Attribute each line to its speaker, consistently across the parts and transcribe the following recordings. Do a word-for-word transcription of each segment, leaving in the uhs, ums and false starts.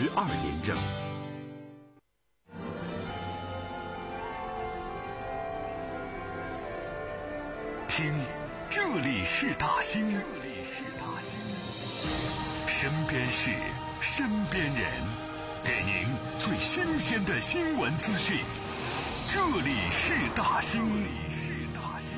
Speaker 1: 十二廉政。听，这里是大兴，这里是大兴，身边事，身边人，给您最新鲜的新闻资讯。这里是大兴，这里是大兴。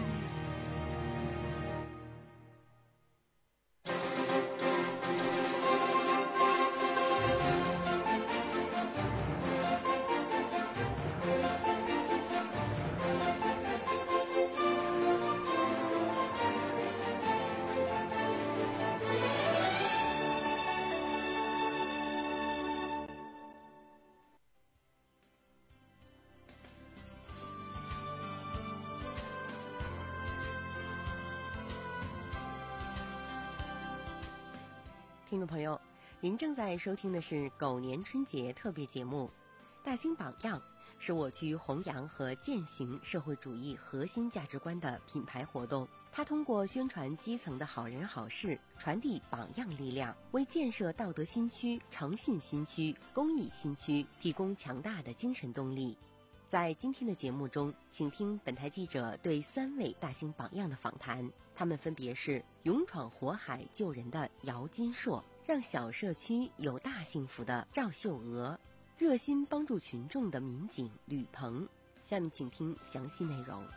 Speaker 2: 听众朋友，您正在收听的是狗年春节特别节目《大兴榜样》，是我区弘扬和践行社会主义核心价值观的品牌活动。它通过宣传基层的好人好事，传递榜样力量，为建设道德新区、诚信新区、公益新区提供强大的精神动力。在今天的节目中，请听本台记者对三位大兴榜样的访谈，他们分别是勇闯火海救人的姚金硕，让小社区有大幸福的赵秀娥，热心帮助群众的民警吕鹏。下面请听详细内容。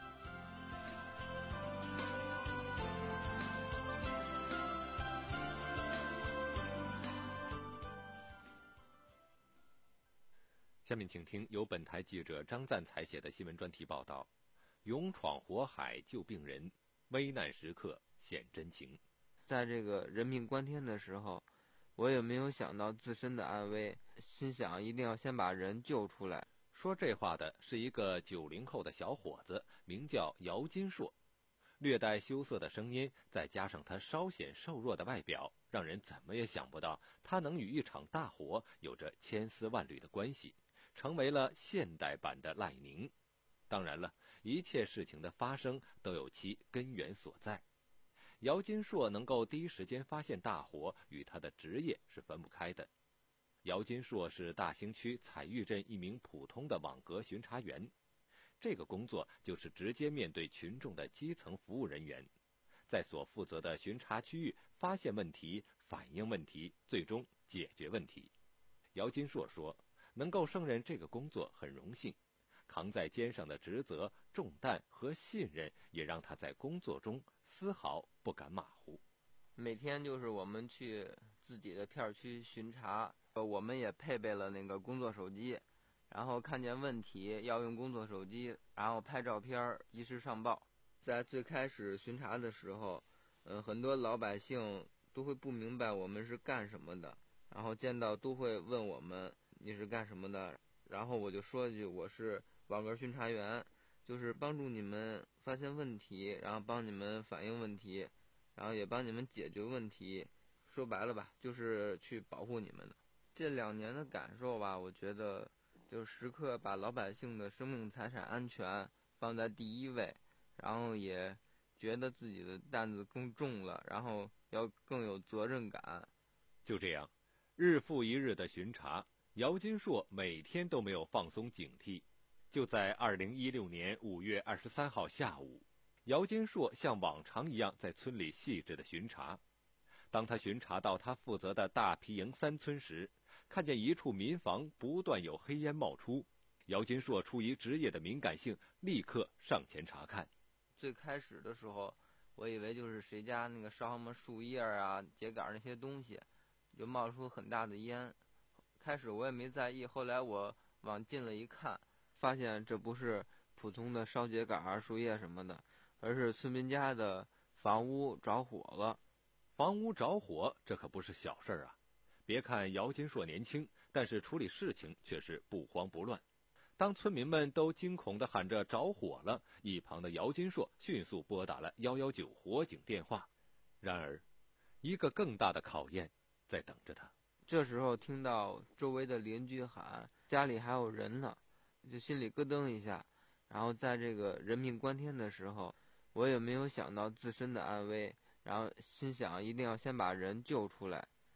Speaker 3: 下面请听由本台记者张赞采写的新闻专题报道：勇闯火海救病人，危难时刻显真情。
Speaker 4: 在这个人命关天的时候，我也没有想到自身的安危，心想一定要先把人救出来。
Speaker 3: 说这话的是一个九零后的小伙子，名叫姚金硕，略带羞涩的声音，再加上他稍显瘦弱的外表，让人怎么也想不到他能与一场大火有着千丝万缕的关系，成为了现代版的赖宁。当然了，一切事情的发生都有其根源所在。姚金硕能够第一时间发现大火，与他的职业是分不开的。姚金硕是大兴区彩玉镇一名普通的网格巡查员，这个工作就是直接面对群众的基层服务人员，在所负责的巡查区域发现问题、反映问题，最终解决问题。姚金硕说，能够胜任这个工作很荣幸，扛在肩上的职责、重担和信任也让他在工作中丝毫不敢马虎。
Speaker 4: 每天就是我们去自己的片区巡查，我们也配备了那个工作手机，然后看见问题要用工作手机，然后拍照片及时上报。在最开始巡查的时候，嗯，很多老百姓都会不明白我们是干什么的，然后见到都会问我们你是干什么的，然后我就说一句我是网格巡查员，就是帮助你们发现问题，然后帮你们反映问题，然后也帮你们解决问题，说白了吧，就是去保护你们的。这两年的感受吧，我觉得就时刻把老百姓的生命财产安全放在第一位，然后也觉得自己的担子更重了，然后要更有责任感。
Speaker 3: 就这样，日复一日的巡查，姚金硕每天都没有放松警惕。就在二零一六年五月二十三号下午，姚金硕像往常一样在村里细致的巡查。当他巡查到他负责的大皮营三村时，看见一处民房不断有黑烟冒出，姚金硕出于职业的敏感性，立刻上前查看。
Speaker 4: 最开始的时候，我以为就是谁家那个烧什么树叶啊、秸秆那些东西，就冒出很大的烟。开始我也没在意，后来我往近了一看，发现这不是普通的烧秸秆、树叶什么的，而是村民家的房屋着火了。
Speaker 3: 房屋着火，这可不是小事啊！别看姚金硕年轻，但是处理事情却是不慌不乱。当村民们都惊恐地喊着着火了，一旁的姚金硕迅速拨打了一一九火警电话。然而，一个更大的考验在等着他。
Speaker 4: 这时候听到周围的邻居喊家里还有人呢，就心里咯噔一下。然后在这个人命关天的时候，我也没有想到自身的安危，然后心想一定要先把人救出来。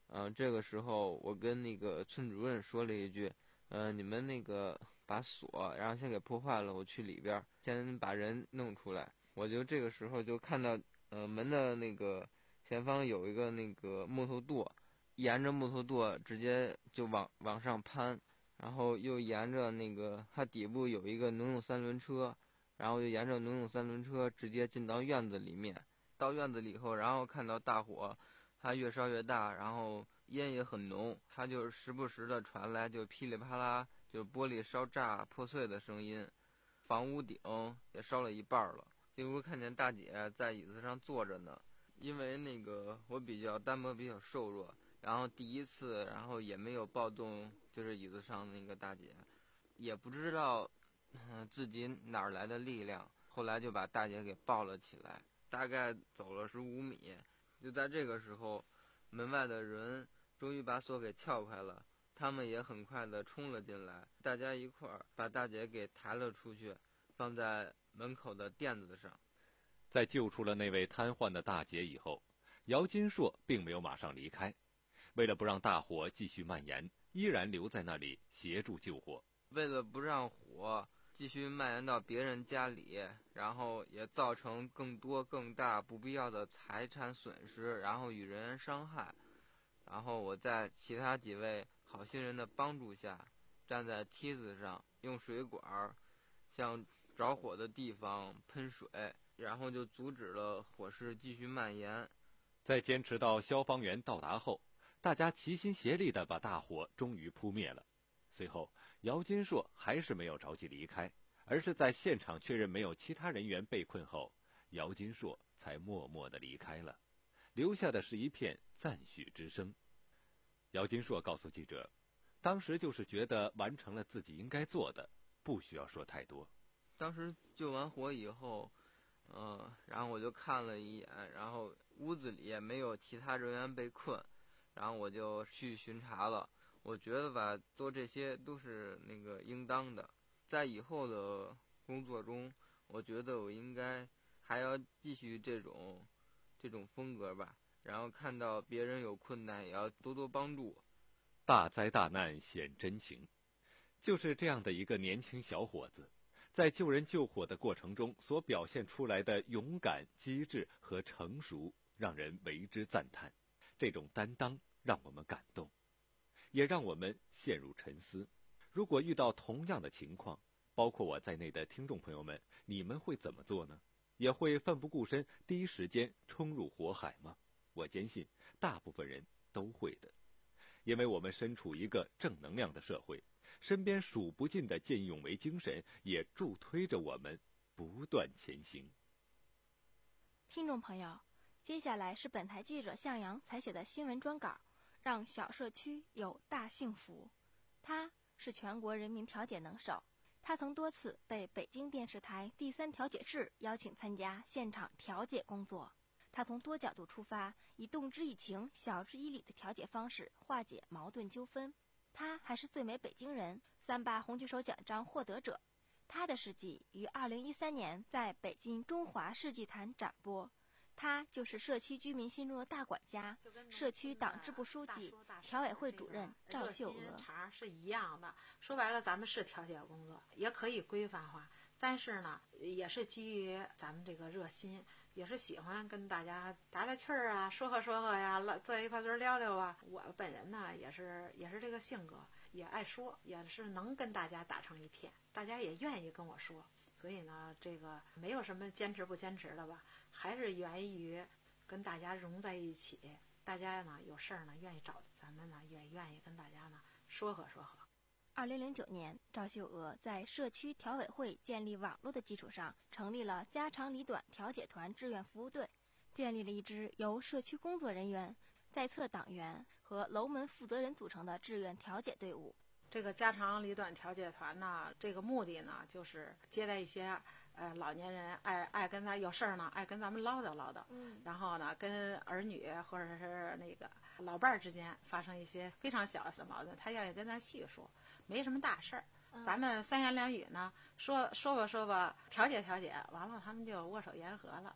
Speaker 4: 嗯、呃，这个时候我跟那个村主任说了一句，呃，你们那个把锁，然后先给破坏了，我去里边先把人弄出来。我就这个时候就看到，呃，门的那个前方有一个那个木头垛，沿着木头垛直接就往往上攀，然后又沿着那个它底部有一个农用三轮车，然后就沿着农用三轮车直接进到院子里面。到院子里以后，然后看到大火它越烧越大，然后烟也很浓，它就时不时的传来就噼里啪啦就玻璃烧炸破碎的声音，房屋顶也烧了一半了。这屋看见大姐在椅子上坐着呢，因为那个我比较单薄比较瘦弱，然后第一次然后也没有抱动就是椅子上那个大姐，也不知道、呃、自己哪儿来的力量，后来就把大姐给抱了起来，大概走了十五米。就在这个时候，门外的人终于把锁给撬开了，他们也很快的冲了进来，大家一块儿把大姐给抬了出去，放在门口的垫子上。
Speaker 3: 在救出了那位瘫痪的大姐以后，姚金硕并没有马上离开，为了不让大火继续蔓延，依然留在那里协助救火。
Speaker 4: 为了不让火继续蔓延到别人家里，然后也造成更多更大不必要的财产损失，然后与人员伤害，然后我在其他几位好心人的帮助下，站在梯子上，用水管向着火的地方喷水，然后就阻止了火势继续蔓延。
Speaker 3: 在坚持到消防员到达后，大家齐心协力地把大火终于扑灭了。随后，姚金硕还是没有着急离开，而是在现场确认没有其他人员被困后，姚金硕才默默地离开了，留下的是一片赞许之声。姚金硕告诉记者，当时就是觉得完成了自己应该做的，不需要说太多。
Speaker 4: 当时救完火以后，呃，然后我就看了一眼，然后屋子里也没有其他人员被困，然后我就去巡查了。我觉得吧，做这些都是那个应当的。在以后的工作中，我觉得我应该还要继续这种这种风格吧。然后看到别人有困难，也要多多帮助。
Speaker 3: 大灾大难显真情，就是这样的一个年轻小伙子，在救人救火的过程中所表现出来的勇敢、机智和成熟，让人为之赞叹。这种担当让我们感动，也让我们陷入沉思。如果遇到同样的情况，包括我在内的听众朋友们，你们会怎么做呢？也会奋不顾身，第一时间冲入火海吗？我坚信大部分人都会的，因为我们身处一个正能量的社会，身边数不尽的见义勇为精神也助推着我们不断前行。
Speaker 5: 听众朋友，接下来是本台记者向阳采写的新闻专稿，让小社区有大幸福。他是全国人民调解能手，他曾多次被北京电视台第三调解室邀请参加现场调解工作。他从多角度出发，以动之以情、晓之以理的调解方式化解矛盾纠纷。他还是最美北京人三八红举手奖章获得者。他的事迹于二零一三年在北京中华世纪坛展播。他就是社区居民心中的大管家，社区党支部书记、调委会主任赵秀娥。
Speaker 6: 茬是一样的，说白了，咱们是调解工作，也可以规范化，但是呢，也是基于咱们这个热心，也是喜欢跟大家打打趣儿啊，说和说和呀，坐一块堆聊聊啊。我本人呢，也是也是这个性格，也爱说，也是能跟大家打成一片，大家也愿意跟我说。所以呢，这个没有什么坚持不坚持的吧，还是源于跟大家融在一起。大家呢有事儿呢愿意找咱们呢，也愿意跟大家呢说和说和。
Speaker 5: 二零零九年，赵秀娥在社区调委会建立网络的基础上，成立了家长里短调解团志愿服务队，建立了一支由社区工作人员、在册党员和楼门负责人组成的志愿调解队伍。
Speaker 6: 这个家长里短调解团呢，这个目的呢，就是接待一些呃老年人爱爱跟咱有事儿呢，爱跟咱们唠叨唠叨，嗯，然后呢，跟儿女或者是那个老伴儿之间发生一些非常小的矛盾，他愿意跟咱细说，没什么大事儿，嗯，咱们三言两语呢，说说吧说吧，调解调解，完了他们就握手言和了。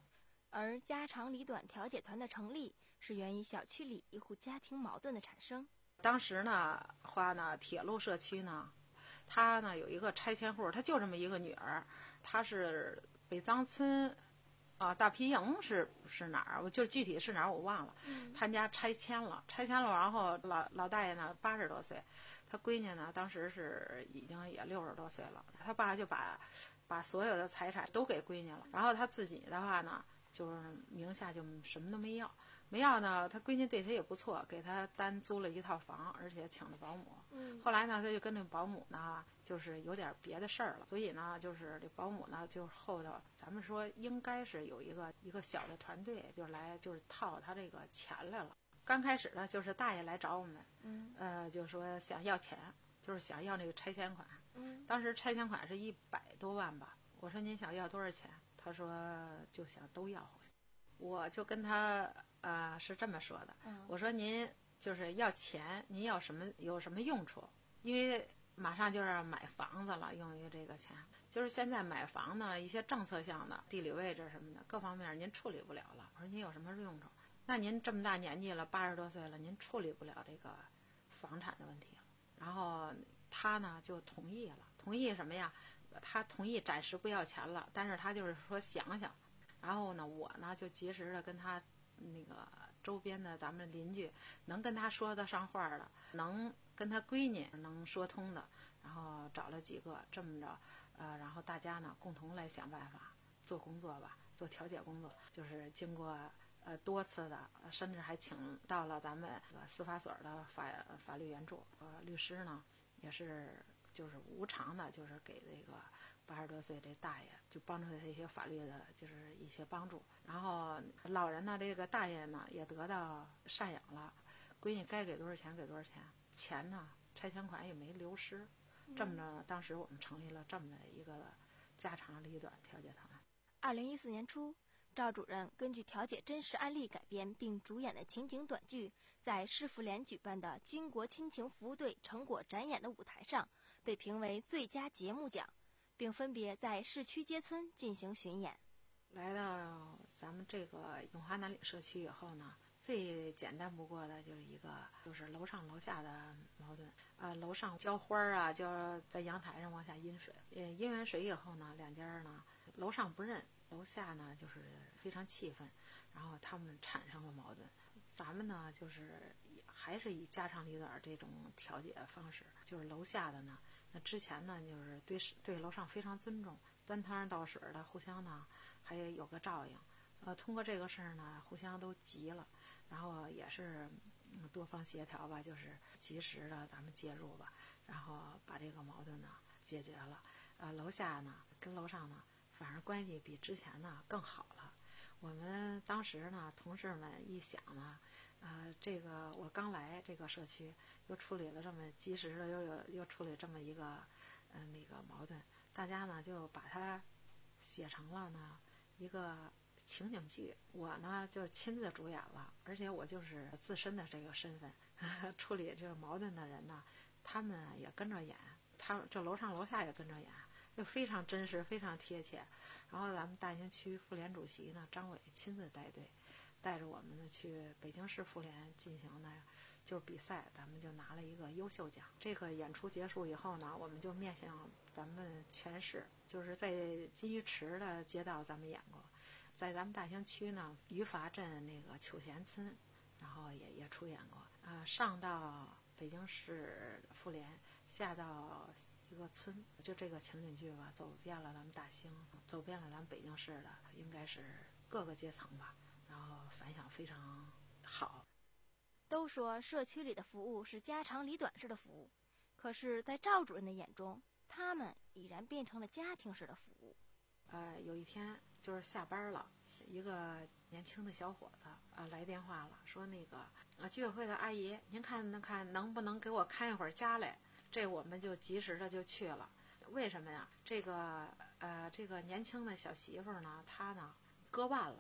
Speaker 5: 而家长里短调解团的成立是源于小区里一户家庭矛盾的产生。
Speaker 6: 当时呢，话呢，铁路社区呢，他呢有一个拆迁户，他就这么一个女儿，他是北藏村啊，大皮营是是哪儿？我就具体是哪儿我忘了。他家拆迁了，拆迁了，然后老老大爷呢八十多岁，他闺女呢当时是已经也六十多岁了，他爸就把把所有的财产都给闺女了，然后他自己的话呢，就是名下就什么都没要。没要呢，他闺女对他也不错，给他单租了一套房，而且请了保姆。
Speaker 5: 嗯，
Speaker 6: 后来呢，他就跟那保姆呢，就是有点别的事儿了，所以呢，就是这保姆呢，就后头咱们说应该是有一个一个小的团队，就来就是套他这个钱来了。刚开始呢，就是大爷来找我们，
Speaker 5: 嗯，
Speaker 6: 呃，就说想要钱，就是想要那个拆迁款。
Speaker 5: 嗯，
Speaker 6: 当时拆迁款是一百多万吧，我说您想要多少钱？他说就想都要回去。我就跟他。呃，是这么说的，我说您就是要钱，您要什么有什么用处？因为马上就要买房子了，用于这个钱，就是现在买房呢，一些政策项的、地理位置什么的各方面您处理不了了。我说您有什么用处？那您这么大年纪了，八十多岁了，您处理不了这个房产的问题了。然后他呢就同意了，同意什么呀？他同意暂时不要钱了，但是他就是说想想。然后呢，我呢就及时的跟他。那个周边的咱们邻居能跟他说得上话的，能跟他闺女能说通的，然后找了几个这么着，呃，然后大家呢共同来想办法做工作吧，做调解工作，就是经过呃多次的，甚至还请到了咱们这个司法所的法法律援助，呃，律师呢也是就是无偿的，就是给这个。八十多岁这大爷就帮助他一些法律的，就是一些帮助。然后老人呢，这个大爷呢也得到赡养了，闺女该给多少钱给多少钱，钱呢拆迁款也没流失。这么着，当时我们成立了这么的一个家长里短调解团。
Speaker 5: 二零一四年初，赵主任根据调解真实案例改编并主演的情景短剧，在市妇联举办的巾帼亲情服务队成果展演的舞台上，被评为最佳节目奖。并分别在市区街村进行巡演。
Speaker 6: 来到咱们这个永华南里社区以后呢，最简单不过的就是一个就是楼上楼下的矛盾啊、呃，楼上浇花啊，就在阳台上往下阴水，呃，阴完水以后呢，两家呢楼上不认，楼下呢就是非常气愤，然后他们产生了矛盾。咱们呢就是还是以家长里短这种调解方式，就是楼下的呢。那之前呢，就是对对楼上非常尊重，端汤倒水的，互相呢还有个照应。呃，通过这个事儿呢，互相都急了，然后也是、嗯、多方协调吧，就是及时的咱们介入吧，然后把这个矛盾呢解决了。呃，楼下呢跟楼上呢，反而关系比之前呢更好了。我们当时呢，同事们一想呢。呃，这个我刚来这个社区，又处理了这么及时的，又有又处理这么一个，嗯、呃，那个矛盾，大家呢就把它写成了呢一个情景剧。我呢就亲自主演了，而且我就是自身的这个身份，呵呵处理这个矛盾的人呢，他们也跟着演，他这楼上楼下也跟着演，就非常真实，非常贴切。然后咱们大兴区妇联主席呢张伟亲自带队。带着我们呢去北京市妇联进行的就是比赛，咱们就拿了一个优秀奖。这个演出结束以后呢，我们就面向咱们全市，就是在金鱼池的街道咱们演过，在咱们大兴区呢余阀镇那个求贤村，然后也也出演过。啊、呃，上到北京市妇联，下到一个村，就这个情景剧吧，走遍了咱们大兴，走遍了咱们北京市的，应该是各个阶层吧。然后反响非常好。
Speaker 5: 都说社区里的服务是家长里短式的服务，可是在赵主任的眼中，他们已然变成了家庭式的服务。
Speaker 6: 呃，有一天就是下班了，一个年轻的小伙子啊、呃、来电话了，说那个啊居委会的阿姨，您看能看能不能给我看一会儿家来？这我们就及时的就去了。为什么呀？这个呃这个年轻的小媳妇呢，她呢割腕了。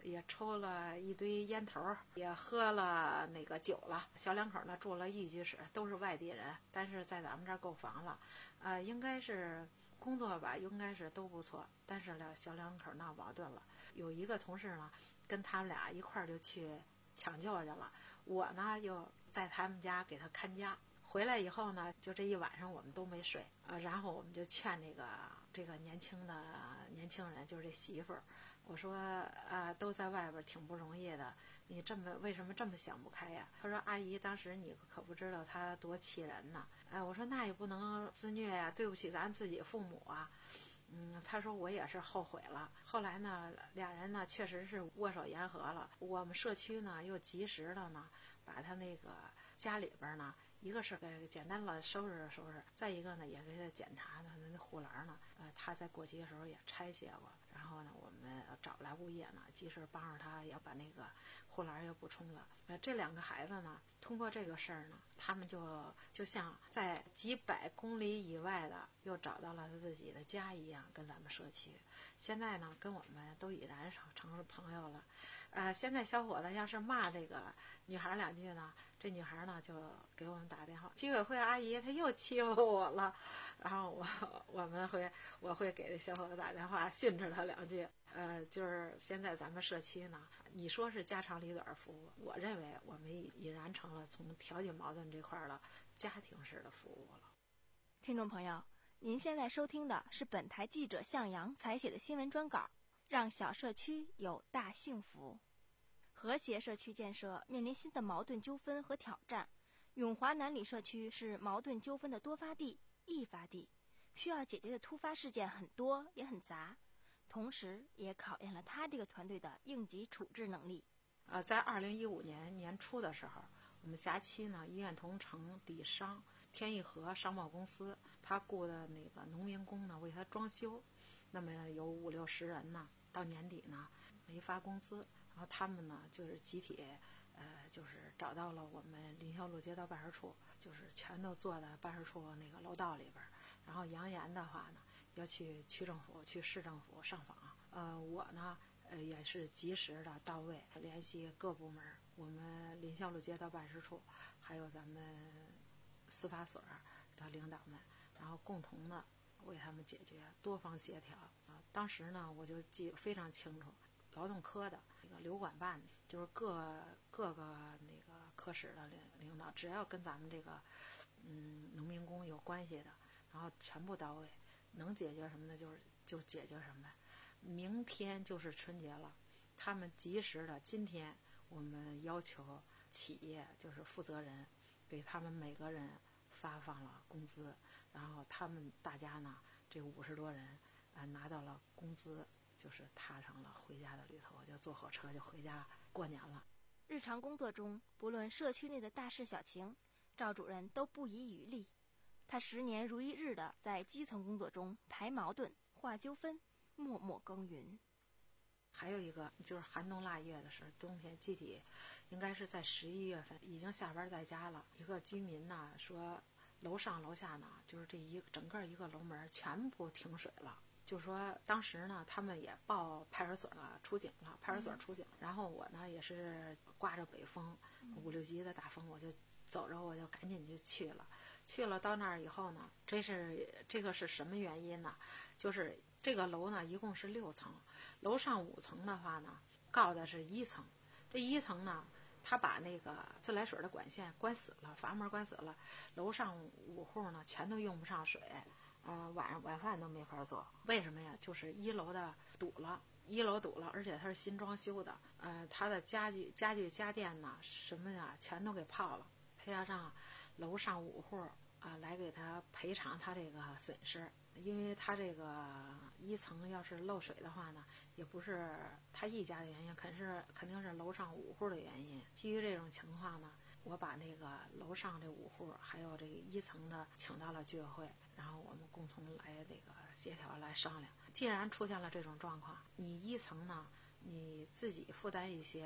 Speaker 6: 也抽了一堆烟头，也喝了那个酒了。小两口呢住了一居室，都是外地人，但是在咱们这儿购房了，呃，应该是工作吧，应该是都不错。但是呢，小两口闹矛盾了，有一个同事呢跟他们俩一块儿就去抢救去了，我呢又在他们家给他看家。回来以后呢，就这一晚上我们都没睡，呃，然后我们就劝这个这个年轻的年轻人，就是这媳妇儿，我说啊，都在外边挺不容易的，你这么为什么这么想不开呀？他说阿姨，当时你可不知道他多气人呢。哎，我说那也不能自虐呀，对不起咱自己父母啊。嗯，他说我也是后悔了。后来呢，俩人呢确实是握手言和了。我们社区呢又及时的呢把他那个家里边呢。一个是给简单了收拾收拾，再一个呢也给他检查呢，那护栏呢，呃，他在过期的时候也拆卸过，然后呢，我们找来物业呢，及时帮着他也把那个护栏又补充了。呃，这两个孩子呢，通过这个事儿呢，他们就就像在几百公里以外的又找到了自己的家一样，跟咱们社区。现在呢，跟我们都已然成了朋友了。呃，现在小伙子要是骂这个女孩两句呢，这女孩呢就给我们打电话，居委会阿姨她又欺负我了，然后我我们会我会给这小伙子打电话训斥他两句。呃，就是现在咱们社区呢，你说是家长里短服务，我认为我们已然成了从调解矛盾这块了家庭式的服务了。
Speaker 5: 听众朋友，您现在收听的是本台记者向阳采写的新闻专稿，让小社区有大幸福。和谐社区建设面临新的矛盾纠纷和挑战。永华南里社区是矛盾纠纷的多发地、易发地，需要解决的突发事件很多也很杂，同时也考验了他这个团队的应急处置能力。
Speaker 6: 呃，在二零一五年年初的时候，我们辖区呢医院同城底商天益和商贸公司，他雇的那个农民工呢为他装修，那么有五六十人呢，到年底呢没发工资。然后他们呢，就是集体，呃，就是找到了我们林霄路街道办事处，就是全都坐在办事处那个楼道里边，然后扬言的话呢，要去区政府、去市政府上访。呃，我呢，呃，也是及时的到位，联系各部门，我们林霄路街道办事处，还有咱们司法所的领导们，然后共同的为他们解决，多方协调。啊，当时呢，我就记非常清楚。劳动科的那个流管办，就是各各个那个科室的领领导，只要跟咱们这个嗯农民工有关系的，然后全部到位，能解决什么的，就是就解决什么。明天就是春节了，他们及时的，今天我们要求企业就是负责人给他们每个人发放了工资，然后他们大家呢这五十多人啊、呃、拿到了工资。就是踏上了回家的旅途，就坐火车就回家过年了。
Speaker 5: 日常工作中，不论社区内的大事小情，赵主任都不遗余力。他十年如一日的在基层工作中排矛盾、化纠纷，默默耕耘。
Speaker 6: 还有一个就是寒冬腊月的时候，冬天集体应该是在十一月份，已经下班在家了。一个居民呢说，楼上楼下呢，就是这一整个一个楼门全部停水了。就说当时呢，他们也报派出所了，出警了，派出所出警。然后我呢也是刮着北风，五六级的大风，我就走着我就赶紧就去了。去了到那儿以后呢，这是这个是什么原因呢？就是这个楼呢一共是六层，楼上五层的话呢，告的是一层。这一层呢，他把那个自来水的管线关死了，阀门关死了，楼上五户呢全都用不上水。呃，晚上晚饭都没法做，为什么呀？就是一楼的堵了，一楼堵了，而且它是新装修的，呃，它的家具、家具、家电呢，什么呀，全都给泡了。他要让楼上五户啊、呃、来给他赔偿他这个损失，因为他这个一层要是漏水的话呢，也不是他一家的原因，肯是肯定是楼上五户的原因。基于这种情况呢，我把那个楼上这五户还有这个一层的请到了居委会，然后我们共同来这个协调来商量。既然出现了这种状况，你一层呢你自己负担一些，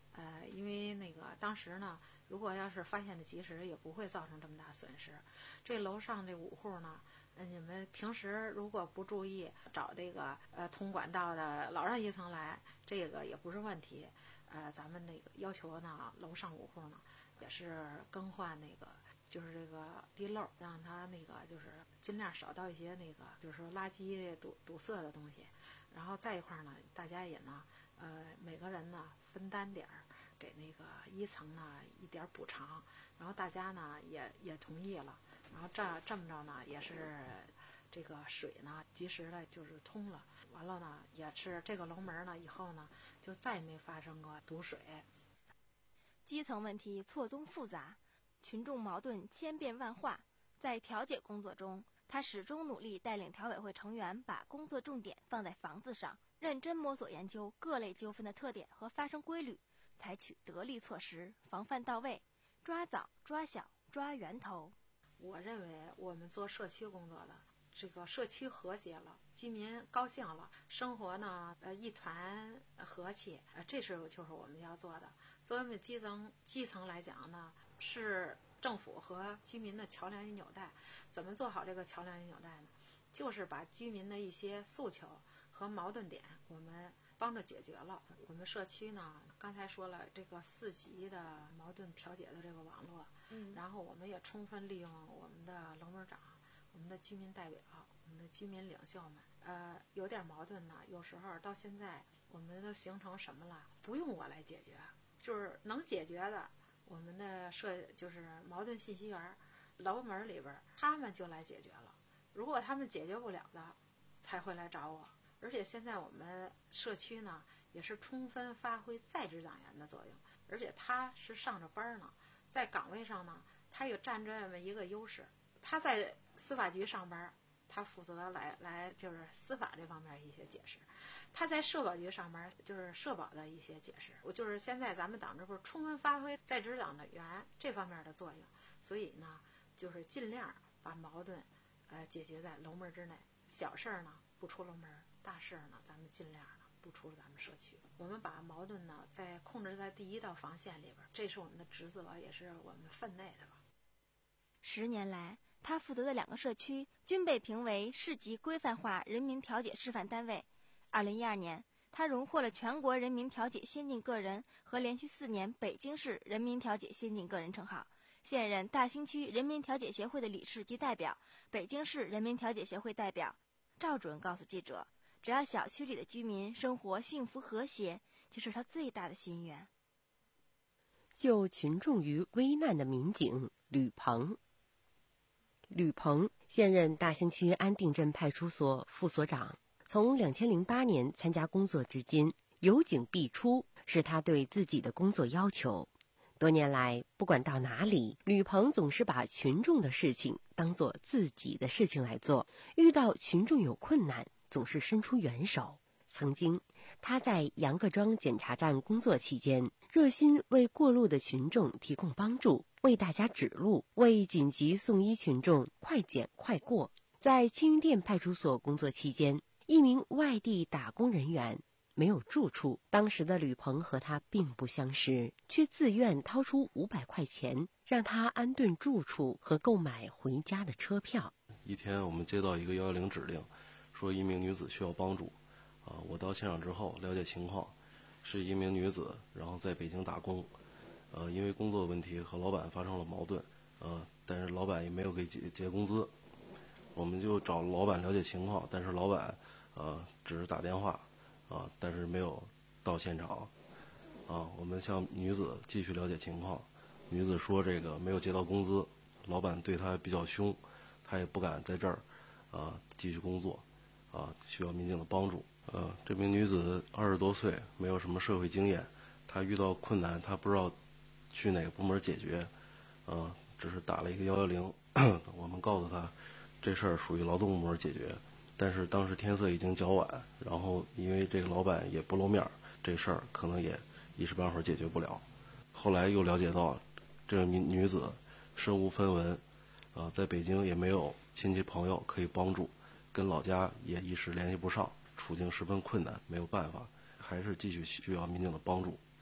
Speaker 6: 呃，因为那个当时呢，如果要是发现的及时，也不会造成这么大损失。这楼上这五户呢，呃，你们平时如果不注意，找这个呃通管道的老上一层来，这个也不是问题。呃，咱们那个要求呢，楼上五户呢，也是更换那个。就是这个地漏，让它那个就是尽量少到一些那个，就是说垃圾堵堵塞的东西。然后再一块呢，大家也呢，呃，每个人呢分担点儿，给那个一层呢一点补偿。然后大家呢也也同意了。然后这这么着呢，也是这个水呢及时的就是通了。完了呢，也是这个楼门呢以后呢就再也没发生过堵水。
Speaker 5: 基层问题错综复杂。群众矛盾千变万化，在调解工作中，他始终努力带领调委会成员把工作重点放在房子上，认真摸索研究各类纠纷的特点和发生规律，采取得力措施，防范到位，抓早抓小抓源头。
Speaker 6: 我认为我们做社区工作的，这个社区和谐了，居民高兴了，生活呢呃一团和气，呃这是就是我们要做的。作为我们基层基层来讲呢，是政府和居民的桥梁与纽带。怎么做好这个桥梁与纽带呢？就是把居民的一些诉求和矛盾点，我们帮着解决了。我们社区呢，刚才说了这个四级的矛盾调解的这个网络，嗯，然后我们也充分利用我们的楼门长、我们的居民代表、我们的居民领袖们，呃，有点矛盾呢，有时候到现在我们都形成什么了？不用我来解决，就是能解决的。我们的社就是矛盾信息源楼门里边，他们就来解决了。如果他们解决不了的，才会来找我。而且现在我们社区呢，也是充分发挥在职党员的作用，而且他是上着班呢，在岗位上呢，他有占这么一个优势。他在司法局上班，他负责来来就是司法这方面一些解释。他在社保局上班，就是社保的一些解释。我就是现在咱们党支部充分发挥在职党的员这方面的作用，所以呢，就是尽量把矛盾，呃，解决在楼门之内。小事儿呢不出楼门，大事儿呢咱们尽量呢不出咱们社区。我们把矛盾呢在控制在第一道防线里边，这是我们的职责，也是我们分内的吧。
Speaker 5: 十年来，他负责的两个社区均被评为市级规范化人民调解示范单位。二零一二年，他荣获了全国人民调解先进个人和连续四年北京市人民调解先进个人称号，现任大兴区人民调解协会的理事及代表、北京市人民调解协会代表。赵主任告诉记者，只要小区里的居民生活幸福和谐，就是他最大的心愿。
Speaker 2: 救群众于危难的民警吕鹏。吕鹏现任大兴区安定镇派出所副所长，从两千零八年参加工作至今，有警必出是他对自己的工作要求。多年来，不管到哪里，吕鹏总是把群众的事情当作自己的事情来做，遇到群众有困难，总是伸出援手。曾经，他在杨各庄检查站工作期间，热心为过路的群众提供帮助，为大家指路，为紧急送医群众快检快过。在青云店派出所工作期间，一名外地打工人员没有住处，当时的吕鹏和他并不相识，却自愿掏出五百块钱，让他安顿住处和购买回家的车票。
Speaker 7: 一天，我们接到一个幺幺零指令，说一名女子需要帮助。啊，我到现场之后了解情况，是一名女子，然后在北京打工，呃，因为工作问题和老板发生了矛盾，呃，但是老板也没有给结结工资，我们就找老板了解情况，但是老板呃只是打电话，啊，但是没有到现场，啊，我们向女子继续了解情况，女子说这个没有接到工资，老板对她比较凶，她也不敢在这儿，啊，继续工作，啊，需要民警的帮助。呃，这名女子二十多岁，没有什么社会经验，她遇到困难，她不知道去哪个部门解决，呃，只是打了一个幺幺零，我们告诉她，这事儿属于劳动部门解决，但是当时天色已经较晚，然后因为这个老板也不露面，这事儿可能也一时半会儿解决不了。后来又了解到，这个女女子身无分文，呃，在北京也没有亲戚朋友可以帮助，跟老家也一时联系不上。处境十分困难，没有办法，还是继续需要民警的帮助。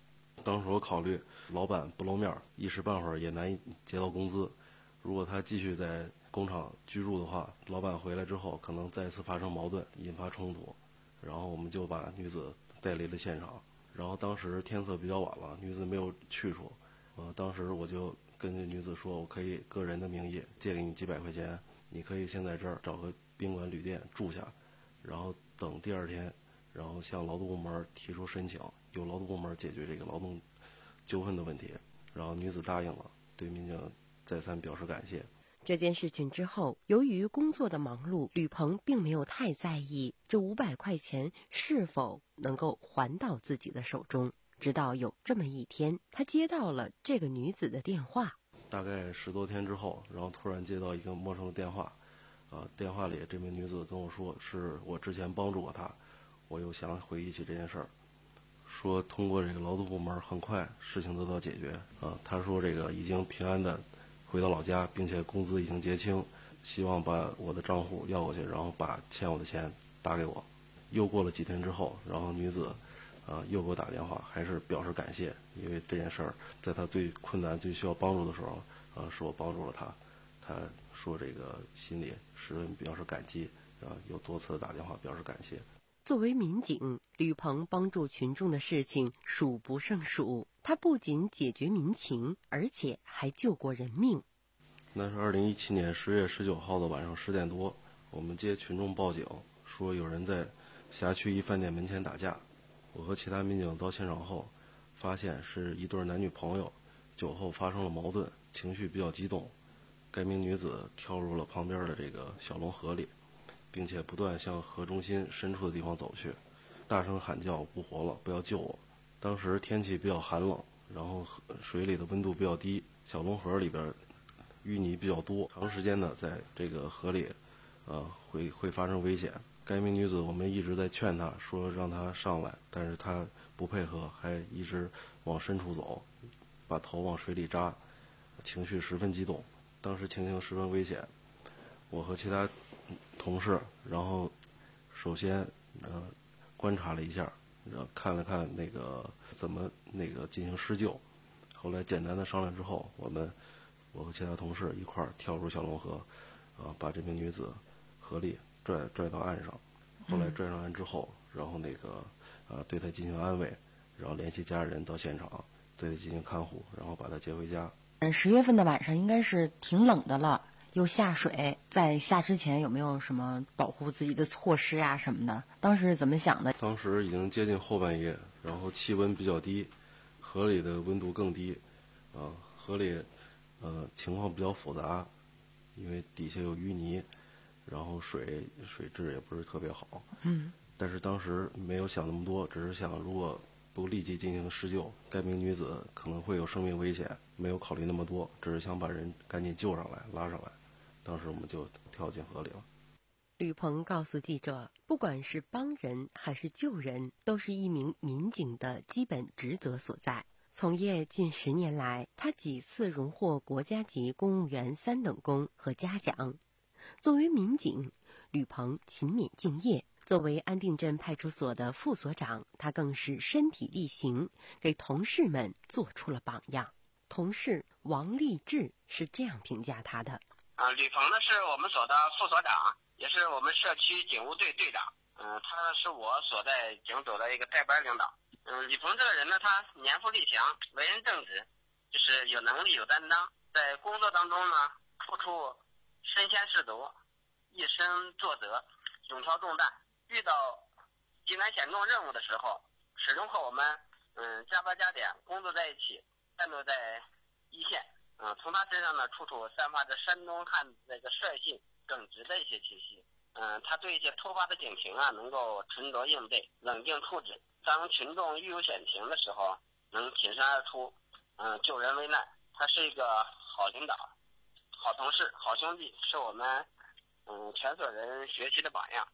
Speaker 7: 当时我考虑，老板不露面，一时半会儿也难以结到工资。如果他继续在工厂居住的话，老板回来之后可能再一次发生矛盾，引发冲突。然后我们就把女子带离了现场。然后当时天色比较晚了，女子没有去处。呃，当时我就跟这女子说，我可以个人的名义借给你几百块钱，你可以先在这儿找个宾馆旅店住下，然后等第二天，然后向劳动部门提出申请，由劳动部门解决这个劳动纠纷的问题。然后女子答应了，对民警再三表示感谢。
Speaker 2: 这件事情之后，由于工作的忙碌，吕鹏并没有太在意这五百块钱是否能够还到自己的手中。直到有这么一天，他接到了这个女子的电话。
Speaker 7: 大概十多天之后，然后突然接到一个陌生的电话，啊、呃，电话里这名女子跟我说，是我之前帮助过她，我又想回忆起这件事儿，说通过这个劳动部门，很快事情得到解决。啊、呃，她说这个已经平安的回到老家，并且工资已经结清，希望把我的账户要过去，然后把欠我的钱打给我。又过了几天之后，然后女子啊、呃、又给我打电话，还是表示感谢，因为这件事儿在她最困难、最需要帮助的时候，啊、呃、是我帮助了她。她说这个心里十分表示感激，啊、呃、有多次的打电话表示感谢。
Speaker 2: 作为民警，吕鹏帮助群众的事情数不胜数。他不仅解决民情，而且还救过人命。
Speaker 7: 那是二零一七年十月十九号的晚上十点多，我们接群众报警说有人在辖区一饭店门前打架。我和其他民警到现场后，发现是一对男女朋友酒后发生了矛盾，情绪比较激动。该名女子跳入了旁边的这个小龙河里，并且不断向河中心深处的地方走去，大声喊叫：“不活了，不要救我！”当时天气比较寒冷，然后水里的温度比较低，小龙河里边淤泥比较多，长时间的在这个河里，呃，会会发生危险。该名女子我们一直在劝她，说让她上来，但是她不配合，还一直往深处走，把头往水里扎，情绪十分激动。当时情形十分危险，我和其他同事，然后首先呃观察了一下，然后看了看那个怎么那个进行施救。后来简单的商量之后，我们我和其他同事一块儿跳入小龙河，啊、呃，把这名女子合力拽拽到岸上。后来拽上岸之后，然后那个呃对她进行安慰，然后联系家人到现场对她进行看护，然后把她接回家。
Speaker 8: 嗯，十月份的晚上应该是挺冷的了，又下水，在下之前有没有什么保护自己的措施呀、啊、什么的？当时是怎么想的？
Speaker 7: 当时已经接近后半夜，然后气温比较低，河里的温度更低，啊，河里呃情况比较复杂，因为底下有淤泥，然后水水质也不是特别好。
Speaker 8: 嗯。
Speaker 7: 但是当时没有想那么多，只是想如果不立即进行施救，该名女子可能会有生命危险，没有考虑那么多，只是想把人赶紧救上来、拉上来。当时我们就跳进河里了。
Speaker 2: 吕鹏告诉记者，不管是帮人还是救人，都是一名民警的基本职责所在。从业近十年来，他几次荣获国家级公务员三等功和嘉奖。作为民警，吕鹏勤勉敬业。作为安定镇派出所的副所长，他更是身体力行，给同事们做出了榜样。同事王立志是这样评价他的：
Speaker 9: 啊，吕鹏呢是我们所的副所长，也是我们社区警务队队长。嗯，他是我所在警组的一个带班领导。嗯，吕鹏这个人呢，他年富力强，为人正直，就是有能力有担当，在工作当中呢付出身先士卒，以身作则，勇挑重担。遇到极难险重任务的时候，始终和我们嗯加班加点工作在一起，战斗在一线。嗯，从他身上呢，处处散发着山东汉子那个率性、耿直的一些气息。嗯，他对一些突发的警情啊，能够沉着应对，冷静处置。当群众遇有险情的时候，能挺身而出，嗯，救人危难。他是一个好领导、好同事、好兄弟，是我们嗯全所人学习的榜样。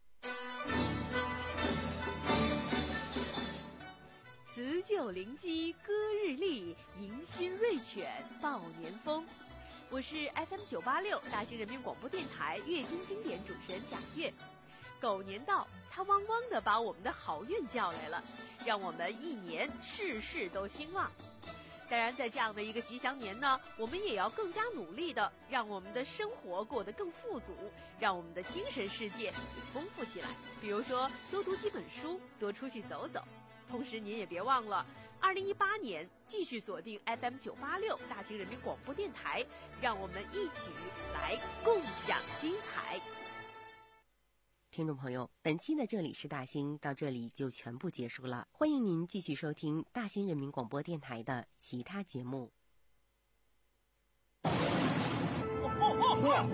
Speaker 10: 辞旧临机歌日丽，迎新瑞犬报年风。我是 F M 九八六大兴人民广播电台乐听经典主持人贾月。 狗年到，它汪汪地把我们的好运叫来了，让我们一年事事都兴旺。当然，在这样的一个吉祥年呢，我们也要更加努力的，让我们的生活过得更富足，让我们的精神世界也丰富起来。比如说，多读几本书，多出去走走。同时，您也别忘了，二零一八年继续锁定 F M 九八六大型人民广播电台，让我们一起来共享精彩。
Speaker 2: 听众朋友，本期的这里是大兴到这里就全部结束了，欢迎您继续收听大兴人民广播电台的其他节目。